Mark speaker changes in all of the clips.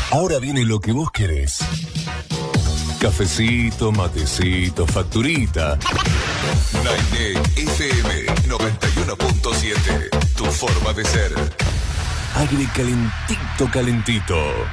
Speaker 1: Ahora viene lo que vos querés. Cafecito, matecito, facturita. Nainek FM 91.7. Tu forma de ser. Aire calentito, calentito.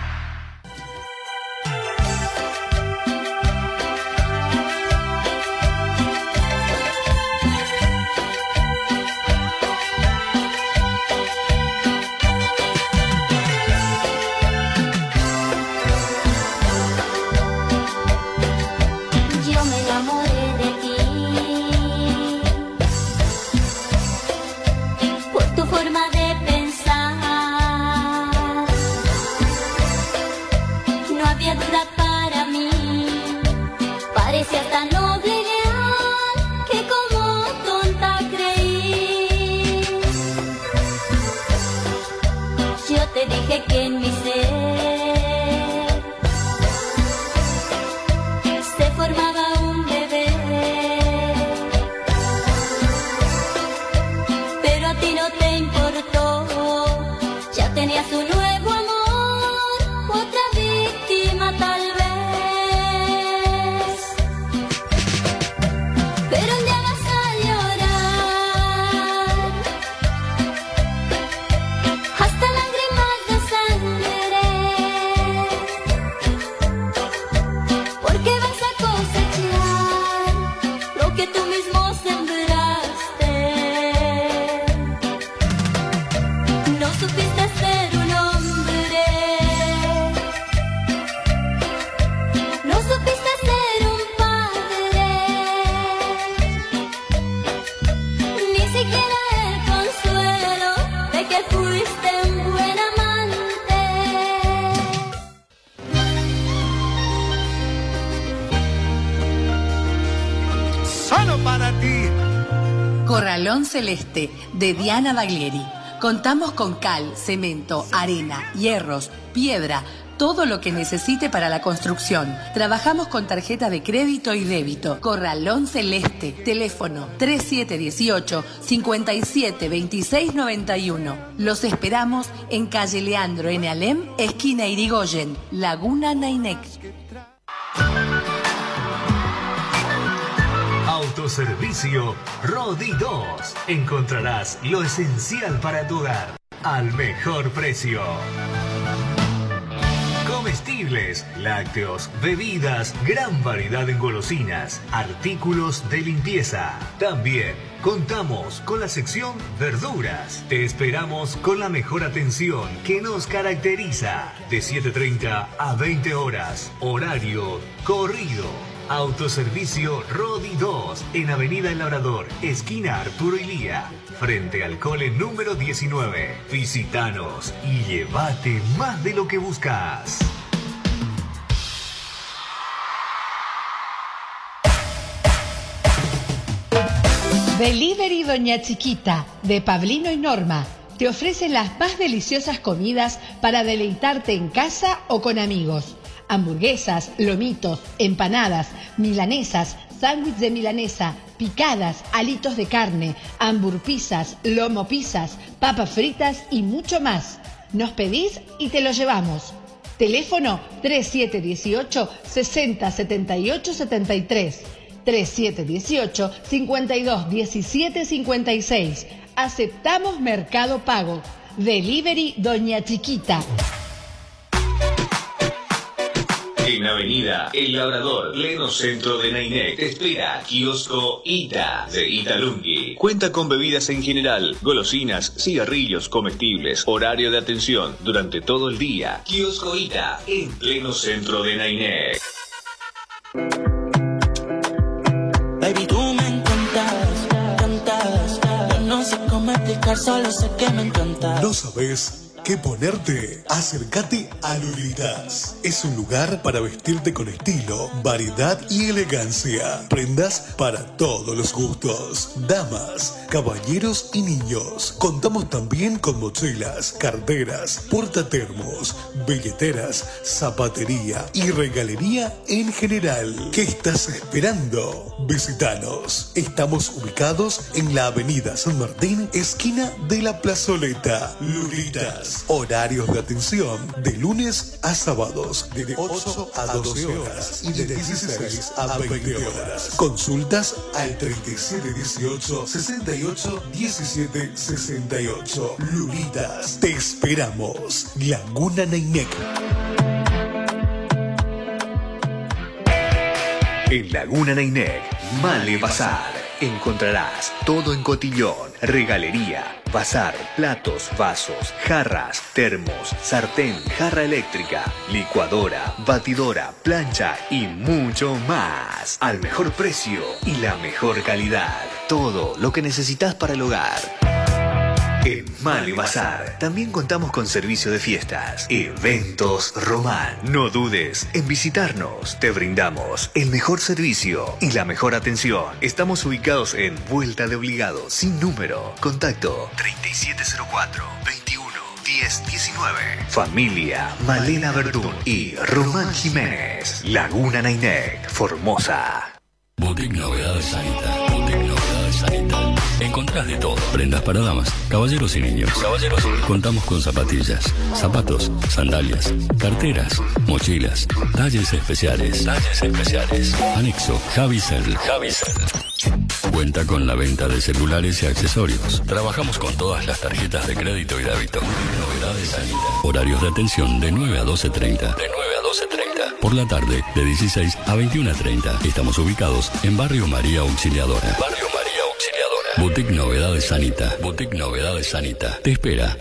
Speaker 2: Corralón Celeste, de Diana Baglieri. Contamos con cal, cemento, arena, hierros, piedra, todo lo que necesite para la construcción. Trabajamos con tarjeta de crédito y débito. Corralón Celeste, teléfono 3718-572691. Los esperamos en calle Leandro N. Alem, esquina Irigoyen, Laguna Nainek.
Speaker 3: Autoservicio Rodi 2. Encontrarás lo esencial para tu hogar al mejor precio. Comestibles, lácteos, bebidas, gran variedad en golosinas, artículos de limpieza. También contamos con la sección verduras. Te esperamos con la mejor atención que nos caracteriza. De 7:30 a 20 horas. Horario corrido. Autoservicio Rodi 2 en Avenida El Labrador, esquina Arturo Ilía, frente al cole número 19. Visítanos y llévate más de lo que buscas.
Speaker 4: Delivery Doña Chiquita, de Pablino y Norma, te ofrece las más deliciosas comidas para deleitarte en casa o con amigos. Hamburguesas, lomitos, empanadas, milanesas, sándwich de milanesa, picadas, alitos de carne, hamburguesas, lomo pizzas, papas fritas y mucho más. Nos pedís y te lo llevamos. Teléfono 3718 60 78 73. 3718 52 17 56. Aceptamos Mercado Pago. Delivery Doña Chiquita.
Speaker 5: En Avenida El Labrador, pleno centro de Nainek, te espera Kiosco Ita de Italungi. Cuenta con bebidas en general, golosinas, cigarrillos, comestibles, horario de atención durante todo el día. Kiosco Ita, en pleno centro de Nainek.
Speaker 6: Baby, tú me encantas, cantas. Yo no sé cómo explicar, solo sé que me encantas.
Speaker 7: ¿No sabes qué ponerte? Acércate a Lolitas. Es un lugar para vestirte con estilo, variedad y elegancia. Prendas para todos los gustos. Damas, caballeros y niños. Contamos también con mochilas, carteras, portatermos, billeteras, zapatería y regalería en general. ¿Qué estás esperando? Visítanos. Estamos ubicados en la avenida San Martín, esquina de la Plazoleta. Lolitas. Lulitas. Horarios de atención de lunes a sábados de 8 a 12 horas y de 16 a 20 horas. Consultas al 3718 68 17 68. Lulitas, te esperamos. Laguna Nainec.
Speaker 5: En Laguna Nainec, Male Bazar. Encontrarás todo en cotillón, regalería, bazar, platos, vasos, jarras, termos, sartén, jarra eléctrica, licuadora, batidora, plancha y mucho más. Al mejor precio y la mejor calidad. Todo lo que necesitas para el hogar. En Male Bazar también contamos con servicio de fiestas, eventos Román. No dudes en visitarnos. Te brindamos el mejor servicio y la mejor atención. Estamos ubicados en Vuelta de Obligado, sin número. Contacto 3704 21 10 19. Familia Malena Verdún y Román Jiménez. Laguna Nainec, Formosa.
Speaker 8: Boutique Novedades Sanita. Boutique Novedades Sanita. Encontrás de todo. Prendas para damas, caballeros y niños. Contamos con zapatillas, zapatos, sandalias, carteras, mochilas, talles especiales. Anexo, Javicel. Cuenta con la venta de celulares y accesorios. Trabajamos con todas las tarjetas de crédito y débito. Novedades Sanita. Horarios de atención de 9 a 12:30. Por la tarde, de 16 a 21:30. Estamos ubicados en Barrio María Auxiliadora. Boutique Novedades Sanita. Boutique Novedades Sanita. Te espera.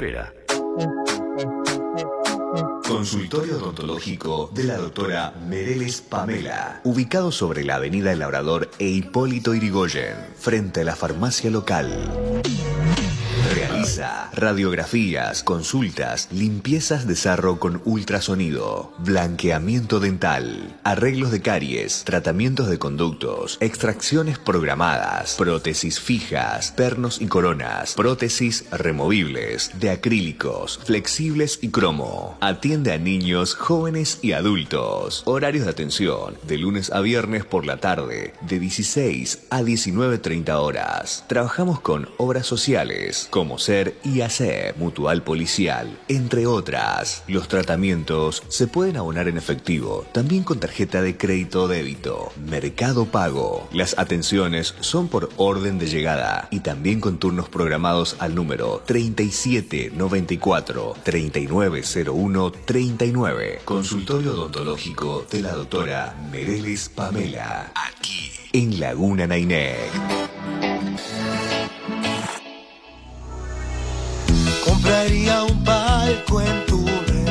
Speaker 5: Consultorio odontológico de la doctora Mereles Pamela, ubicado sobre la avenida El Labrador e Hipólito Yrigoyen, frente a la farmacia local. Realiza radiografías, consultas, limpiezas de sarro con ultrasonido, blanqueamiento dental, arreglos de caries, tratamientos de conductos, extracciones programadas, prótesis fijas, pernos y coronas, prótesis removibles, de acrílicos, flexibles y cromo. Atiende a niños, jóvenes y adultos. Horarios de atención de lunes a viernes por la tarde, de 16 a 19:30 horas. Trabajamos con obras sociales, como Ser y Hacer, Mutual Policial, entre otras. Los tratamientos se pueden abonar en efectivo, también con tarjeta de crédito o débito, Mercado Pago. Las atenciones son por orden de llegada y también con turnos programados al número 3794 3901 39. Consultorio odontológico de la doctora Mereles Pamela, aquí en Laguna Nainec.
Speaker 6: Compraría un palco en tu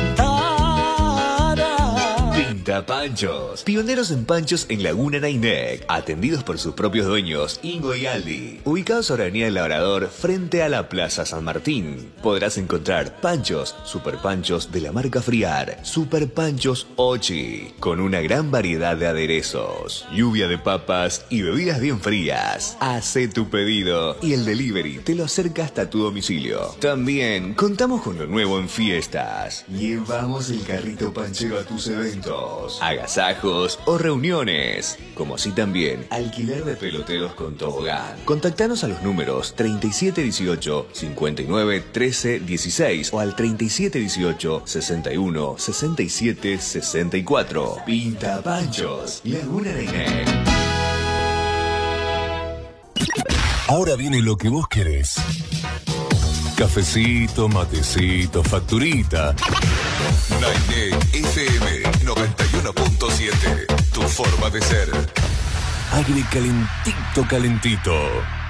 Speaker 6: ventana.
Speaker 5: Pinta Panchos. Pioneros en panchos en Laguna Nainec. Atendidos por sus propios dueños, Ingo y Aldi. Ubicados sobre Avenida El Labrador, frente a la Plaza San Martín. Podrás encontrar panchos, super panchos de la marca Friar, super panchos Ochi, con una gran variedad de aderezos, lluvia de papas y bebidas bien frías. Hacé tu pedido y el delivery te lo acerca hasta tu domicilio. También contamos con lo nuevo en fiestas. Llevamos el carrito panchero a tus eventos, agasajos o reuniones, como así también alquiler de peloteros con tobogán. Contactanos a los números 3718 59 13 16 o al 3718 61 67 64. Pinta Panchos, Laguna Nainec.
Speaker 1: Ahora viene lo que vos querés. Cafecito, matecito, facturita. Nainec FM 91.7. Tu forma de ser. Aire calentito.